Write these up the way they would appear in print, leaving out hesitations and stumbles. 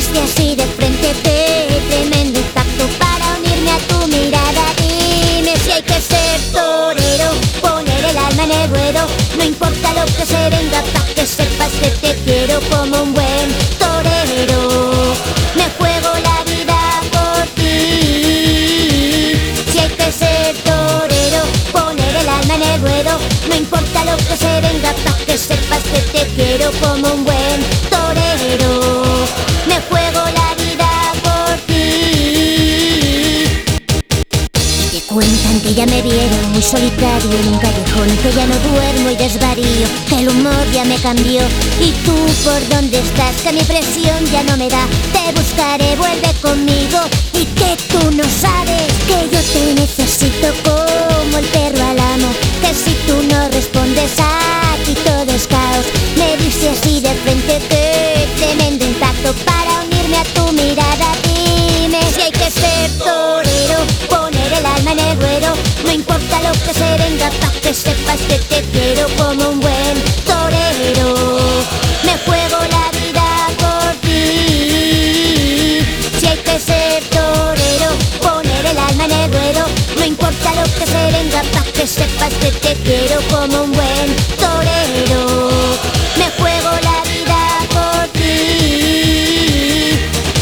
diste así de frente, tremendo impacto para unirme a tu mirada. Dime si hay que ser torero, poner el alma en el ruedo. No importa lo que se venga, pa' que sepas que te quiero como un buen torero. Me juego la vida por ti. Si hay que ser torero, poner el alma en el ruedo. No importa lo que se venga, pa' que sepas que te quiero como un buen torero. Me juego la vida por ti. Te cuentan que ya me vieron muy solitario en un callejón, que ya no duermo y desvarío, que el humor ya me cambió. ¿Y tú por dónde estás? Que mi presión ya no me da. Te buscaré, vuelve conmigo. Y que tú no sabes que yo te necesito como el perro al amo, que si tú no respondes aquí todo es caos. Me dice así de frente, que tremendo impacto para unirme a tu mirada. Dime si hay que ser torero, poner el alma en el ruedo. No importa lo que se venga, pa' que sepas que te quiero como un buen torero. Me juego la vida por ti. Si hay que ser torero, poner el alma en el ruedo. No importa lo que se venga, pa' que sepas que te quiero como un buen torero. Me juego la vida por ti.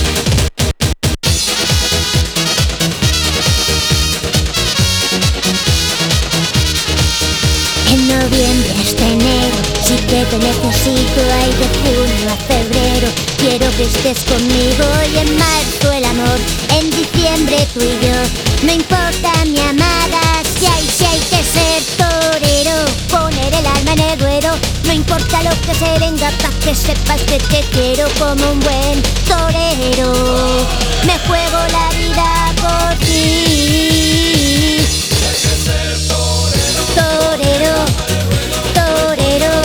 En noviembre hasta enero sí que te necesito. Ay, de junio a febrero quiero que estés conmigo. Y en marzo el amor, en diciembre tú y yo. No importa mi amada, si hay que ser torero, poner el alma en el ruedo. No importa lo que se venga, pa' que sepas que te quiero como un buen torero. Me juego la vida por ti. Torero, torero,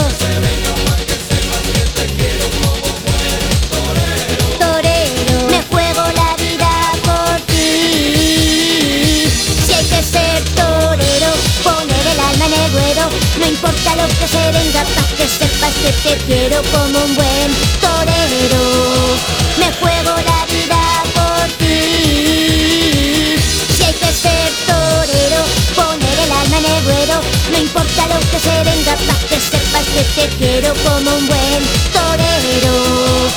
torero. Me juego la vida por ti. Si hay que ser torero, poner el alma en el ruedo. No importa lo que se venga, pa' que sepas que te quiero como un buen torero. Me juego la vida por ti. Si hay que ser torero, poner el alma en el ruedo. No importa lo que se venga, pa' que sepas que te quiero como un buen torero.